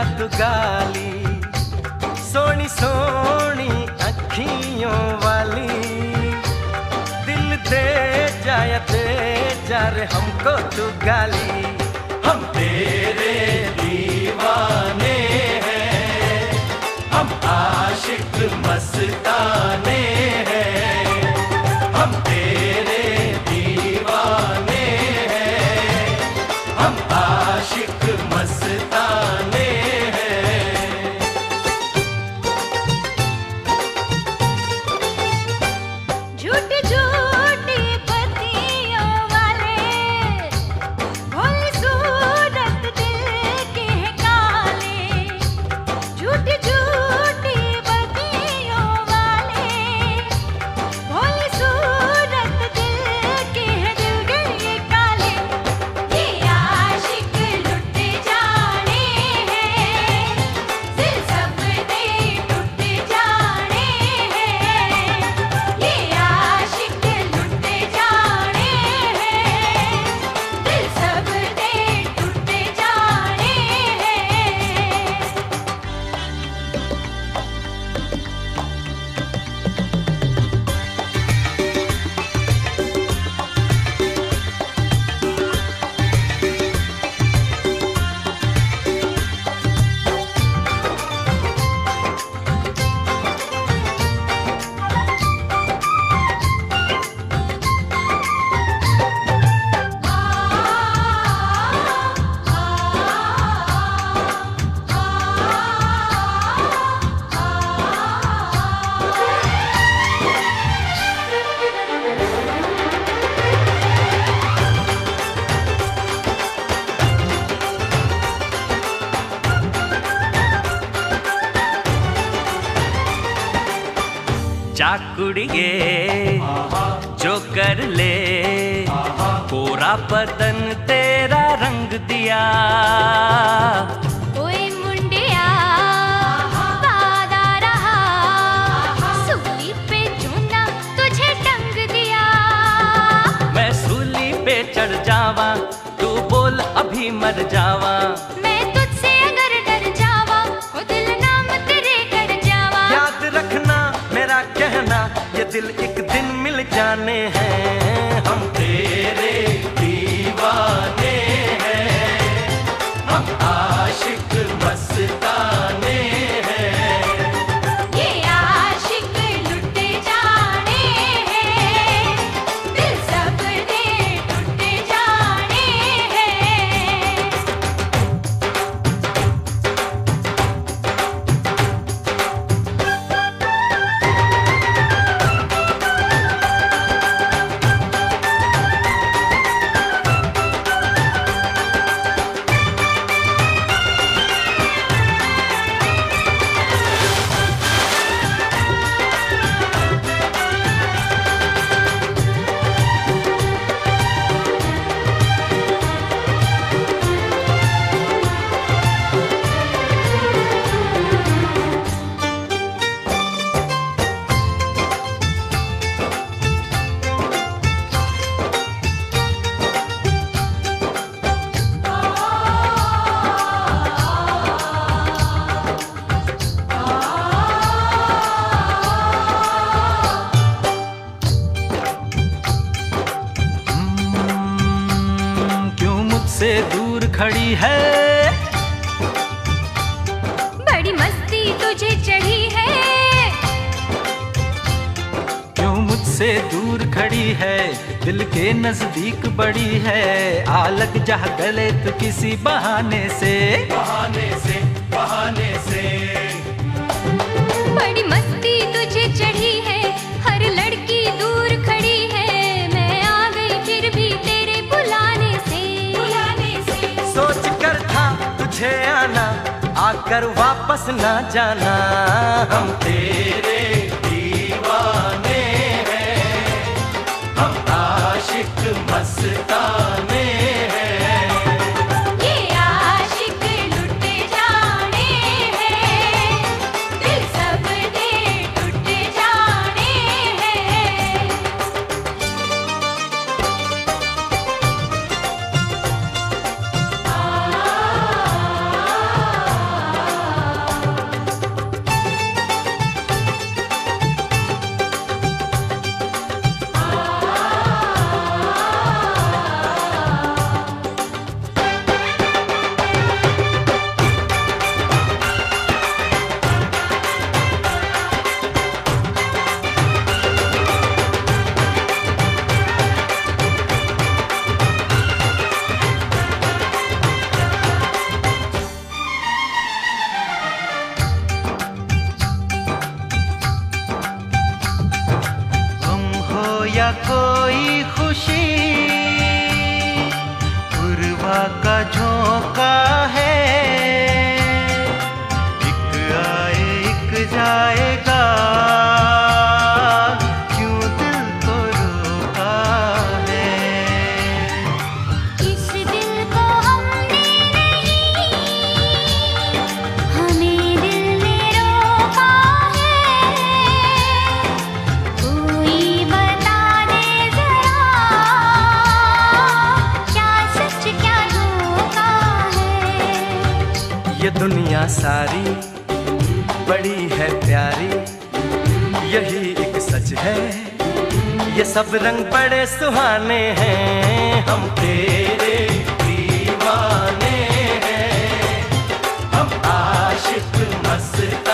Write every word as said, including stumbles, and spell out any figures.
तू गाली, सोनी सोनी अखियों वाली, दिल दे जाया दे जा रे हमको तू गाली। हम तेरे दीवाने हैं, हम आशिक मस्ताने हैं, हम तेरे दीवाने हैं, हम आशिक मस्ताने हैं। झूठी झूठी बत्तियों वाले, भोली सूरत दिल के है काले। झूठी झूठी बत्तियों वाले, भोली सूरत दिल के है दिल गए काले। ये आशिक लुट जाने हैं, दिल सब दे टूट जाने हैं। ये आशिक लुट जाने हैं, दिल सब दे टूट जाने चाकुड़िए जो कर ले, कोरा बदन तेरा रंग दिया। ओए मुंडिया वादा रहा, सूली पे चूना तुझे टंग दिया। मैं सूली पे चढ़ जावा, तू बोल अभी मर जावा। मैं तुझसे अगर डर जावा, ओ दिल नाम तेरे कर जावा। याद रखना मेरा कहना, ये दिल एक दिन मिल जाने हैं। हम तेरे दीवाने हैं, हम आशिक मस्ताने हैं। ये आशिक लुट जाने हैं, दिल सब दे टूट जाने हैं। से दूर खड़ी है, बड़ी मस्ती तुझे चढ़ी है। क्यों मुझसे दूर खड़ी है, दिल के नजदीक बड़ी है। आ लग जा गले तू किसी बहाने से, बहाने से, बहाने से। बड़ी मस्ती तुझे चढ़ी है, हर लड़की दूर खड़ी है। मैं आ गई फिर भी तेरे बुलाने से, बुलाने से। सोच कर था तुझे आना, आकर वापस ना जाना। हम तेरे दीवाने हैं, हम आशिक मस्ताने हैं। ये आशिक लुट जाने हैं, दिल सब दे टूट जाने हैं। आ, आ, आ, कोई खुशी, पूर्वा का झोंका है, एक आए एक जाएगा, क्यों दिल को रोका है। इस दिल को हमने नहीं, हमें दिल ने रोका है, कोई बता दे जरा, क्या सच क्या धोखा है। ये दुनिया सारी बड़ी है प्यारी, यही एक सच है, ये सब रंग बड़े सुहाने हैं, हम तेरे दीवाने हैं, हम आशिक मस्ताने।